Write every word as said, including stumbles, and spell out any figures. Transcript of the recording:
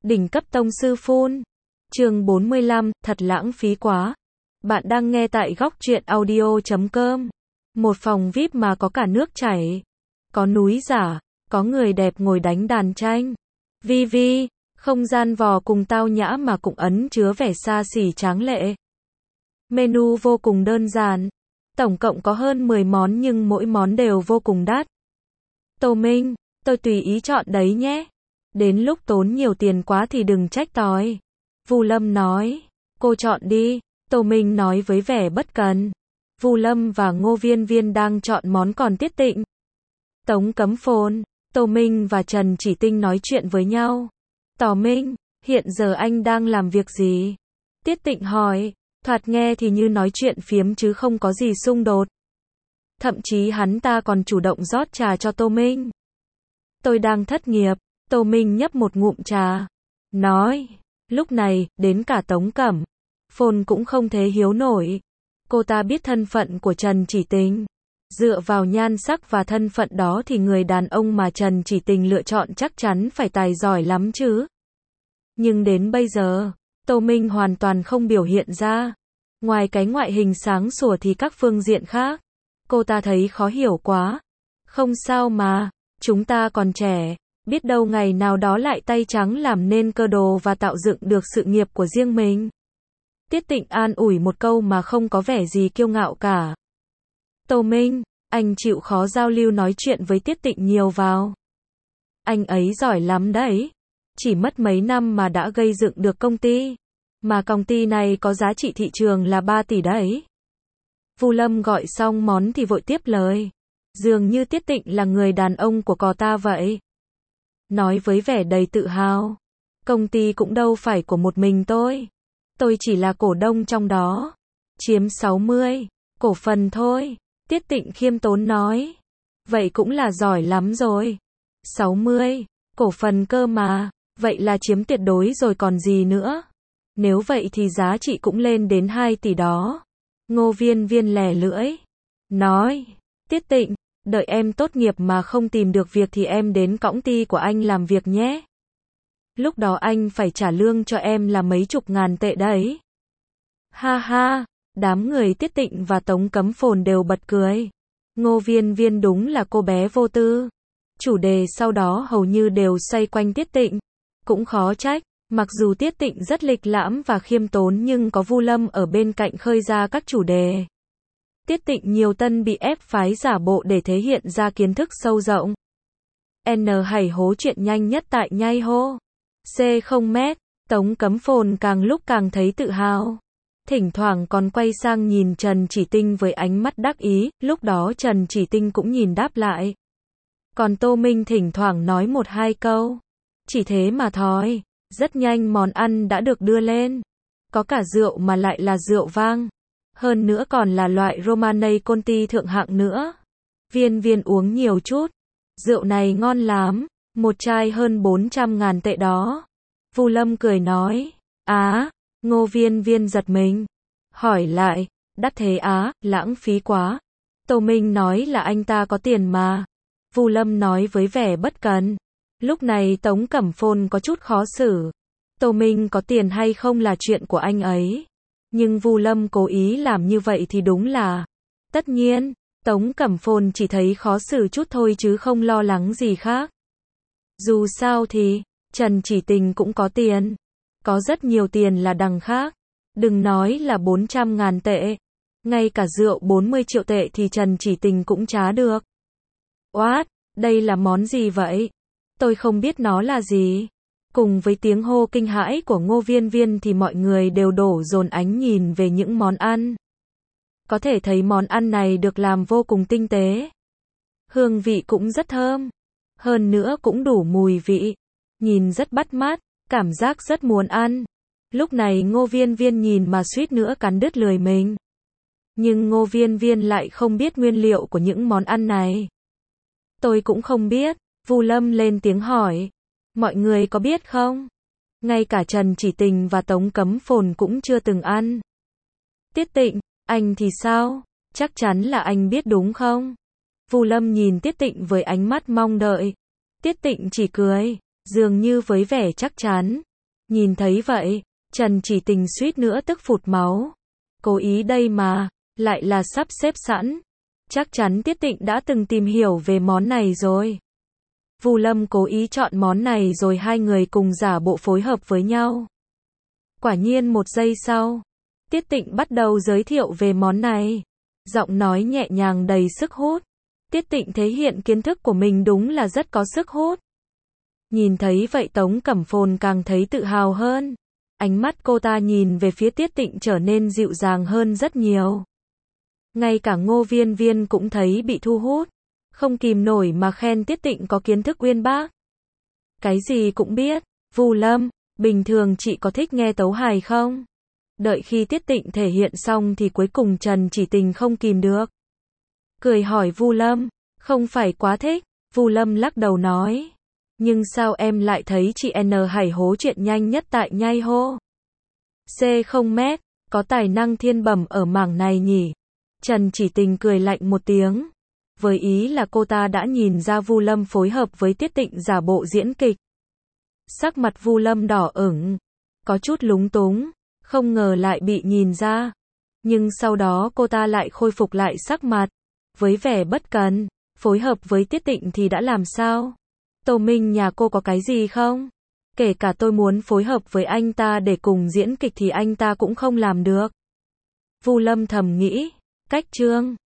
Đỉnh cấp tông sư phun. Chương bốn mươi lăm, thật lãng phí quá. Bạn đang nghe tại góc truyện audio chấm com. Một phòng vi ai pi mà có cả nước chảy. Có núi giả, có người đẹp ngồi đánh đàn tranh. Vi vi, không gian vò cùng tao nhã mà cũng ẩn chứa vẻ xa xỉ tráng lệ. Menu vô cùng đơn giản. Tổng cộng có hơn mười món nhưng mỗi món đều vô cùng đắt. Tô Minh, tôi tùy ý chọn đấy nhé. Đến lúc tốn nhiều tiền quá thì đừng trách tôi. Vu Lâm nói, cô chọn đi. Tô Minh nói với vẻ bất cần. Vu Lâm và Ngô Viên Viên đang chọn món còn Tiết Tịnh. Tống Cấm Phồn, Tô Minh và Trần Chỉ Tinh nói chuyện với nhau. Tò Minh, hiện giờ anh đang làm việc gì? Tiết Tịnh hỏi, thoạt nghe thì như nói chuyện phiếm chứ không có gì xung đột. Thậm chí hắn ta còn chủ động rót trà cho Tô Minh. Tôi đang thất nghiệp. Tô Minh nhấp một ngụm trà. Nói, lúc này, đến cả Tống Cẩm Phồn cũng không thể hiếu nổi. Cô ta biết thân phận của Trần Chỉ Tình. Dựa vào nhan sắc và thân phận đó thì người đàn ông mà Trần Chỉ Tình lựa chọn chắc chắn phải tài giỏi lắm chứ. Nhưng đến bây giờ, Tô Minh hoàn toàn không biểu hiện ra. Ngoài cái ngoại hình sáng sủa thì các phương diện khác, cô ta thấy khó hiểu quá. Không sao mà, chúng ta còn trẻ. Biết đâu ngày nào đó lại tay trắng làm nên cơ đồ và tạo dựng được sự nghiệp của riêng mình. Tiết Tịnh an ủi một câu mà không có vẻ gì kiêu ngạo cả. Tô Minh, anh chịu khó giao lưu nói chuyện với Tiết Tịnh nhiều vào. Anh ấy giỏi lắm đấy. Chỉ mất mấy năm mà đã gây dựng được công ty. Mà công ty này có giá trị thị trường là ba tỷ đấy. Vu Lâm gọi xong món thì vội tiếp lời. Dường như Tiết Tịnh là người đàn ông của cò ta vậy. Nói với vẻ đầy tự hào. Công ty cũng đâu phải của một mình tôi. Tôi chỉ là cổ đông trong đó. Chiếm sáu mươi cổ phần thôi. Tiết Tịnh khiêm tốn nói. Vậy cũng là giỏi lắm rồi. sáu mươi cổ phần cơ mà. Vậy là chiếm tuyệt đối rồi còn gì nữa. Nếu vậy thì giá trị cũng lên đến hai tỷ đó. Ngô Viên Viên lè lưỡi. Nói. Tiết Tịnh, đợi em tốt nghiệp mà không tìm được việc thì em đến công ty của anh làm việc nhé. Lúc đó anh phải trả lương cho em là mấy chục ngàn tệ đấy. Ha ha, đám người Tiết Tịnh và Tống Cấm Phồn đều bật cười. Ngô Viên Viên đúng là cô bé vô tư. Chủ đề sau đó hầu như đều xoay quanh Tiết Tịnh. Cũng khó trách, mặc dù Tiết Tịnh rất lịch lãm và khiêm tốn nhưng có Vu Lâm ở bên cạnh khơi ra các chủ đề. Tiết Tịnh nhiều tân bị ép phái giả bộ để thể hiện ra kiến thức sâu rộng. N hảy hố chuyện nhanh nhất tại nhai hô. C không mét, Tống Cấm Phồn càng lúc càng thấy tự hào. Thỉnh thoảng còn quay sang nhìn Trần Chỉ Tinh với ánh mắt đắc ý, lúc đó Trần Chỉ Tinh cũng nhìn đáp lại. Còn Tô Minh thỉnh thoảng nói một hai câu. Chỉ thế mà thôi, rất nhanh món ăn đã được đưa lên. Có cả rượu mà lại là rượu vang. Hơn nữa còn là loại Romanée Conti thượng hạng nữa. Viên Viên uống nhiều chút. Rượu này ngon lắm. Một chai hơn bốn trăm ngàn tệ đó. Vu Lâm cười nói. Á, Ngô Viên Viên giật mình. Hỏi lại, đắt thế á, lãng phí quá. Tô Minh nói là anh ta có tiền mà. Vu Lâm nói với vẻ bất cần. Lúc này Tống Cẩm Phồn có chút khó xử. Tô Minh có tiền hay không là chuyện của anh ấy. Nhưng Vu Lâm cố ý làm như vậy thì đúng là. Tất nhiên, Tống Cẩm Phồn chỉ thấy khó xử chút thôi chứ không lo lắng gì khác. Dù sao thì, Trần Chỉ Tình cũng có tiền. Có rất nhiều tiền là đằng khác. Đừng nói là bốn trăm ngàn tệ. Ngay cả rượu bốn mươi triệu tệ thì Trần Chỉ Tình cũng trá được. What? Đây là món gì vậy? Tôi không biết nó là gì. Cùng với tiếng hô kinh hãi của Ngô Viên Viên thì mọi người đều đổ dồn ánh nhìn về những món ăn. Có thể thấy món ăn này được làm vô cùng tinh tế. Hương vị cũng rất thơm. Hơn nữa cũng đủ mùi vị. Nhìn rất bắt mắt, cảm giác rất muốn ăn. Lúc này Ngô Viên Viên nhìn mà suýt nữa cắn đứt lưỡi mình. Nhưng Ngô Viên Viên lại không biết nguyên liệu của những món ăn này. Tôi cũng không biết. Vu Lâm lên tiếng hỏi. Mọi người có biết không? Ngay cả Trần Chỉ Tình và Tống Cấm Phồn cũng chưa từng ăn. Tiết Tịnh, anh thì sao? Chắc chắn là anh biết đúng không? Vu Lâm nhìn Tiết Tịnh với ánh mắt mong đợi. Tiết Tịnh chỉ cười, dường như với vẻ chắc chắn. Nhìn thấy vậy, Trần Chỉ Tình suýt nữa tức phụt máu. Cố ý đây mà, lại là sắp xếp sẵn. Chắc chắn Tiết Tịnh đã từng tìm hiểu về món này rồi. Vu Lâm cố ý chọn món này rồi hai người cùng giả bộ phối hợp với nhau. Quả nhiên một giây sau, Tiết Tịnh bắt đầu giới thiệu về món này. Giọng nói nhẹ nhàng đầy sức hút. Tiết Tịnh thể hiện kiến thức của mình đúng là rất có sức hút. Nhìn thấy vậy Tống Cẩm Phồn càng thấy tự hào hơn. Ánh mắt cô ta nhìn về phía Tiết Tịnh trở nên dịu dàng hơn rất nhiều. Ngay cả Ngô Viên Viên cũng thấy bị thu hút. Không kìm nổi mà khen Tiết Tịnh có kiến thức uyên bác. Cái gì cũng biết. Vu Lâm, bình thường chị có thích nghe tấu hài không? Đợi khi Tiết Tịnh thể hiện xong thì cuối cùng Trần Chỉ Tình không kìm được. Cười hỏi Vu Lâm, không phải quá thích. Vu Lâm lắc đầu nói. Nhưng sao em lại thấy chị N Hải hố chuyện nhanh nhất tại nhai hô? C không mét, có tài năng thiên bẩm ở mảng này nhỉ? Trần Chỉ Tình cười lạnh một tiếng. Với ý là cô ta đã nhìn ra Vu Lâm phối hợp với Tiết Tịnh giả bộ diễn kịch. Sắc mặt Vu Lâm đỏ ửng, có chút lúng túng, không ngờ lại bị nhìn ra. Nhưng sau đó cô ta lại khôi phục lại sắc mặt, với vẻ bất cần, phối hợp với Tiết Tịnh thì đã làm sao? Tô Minh nhà cô có cái gì không? Kể cả tôi muốn phối hợp với anh ta để cùng diễn kịch thì anh ta cũng không làm được. Vu Lâm thầm nghĩ, cách trương.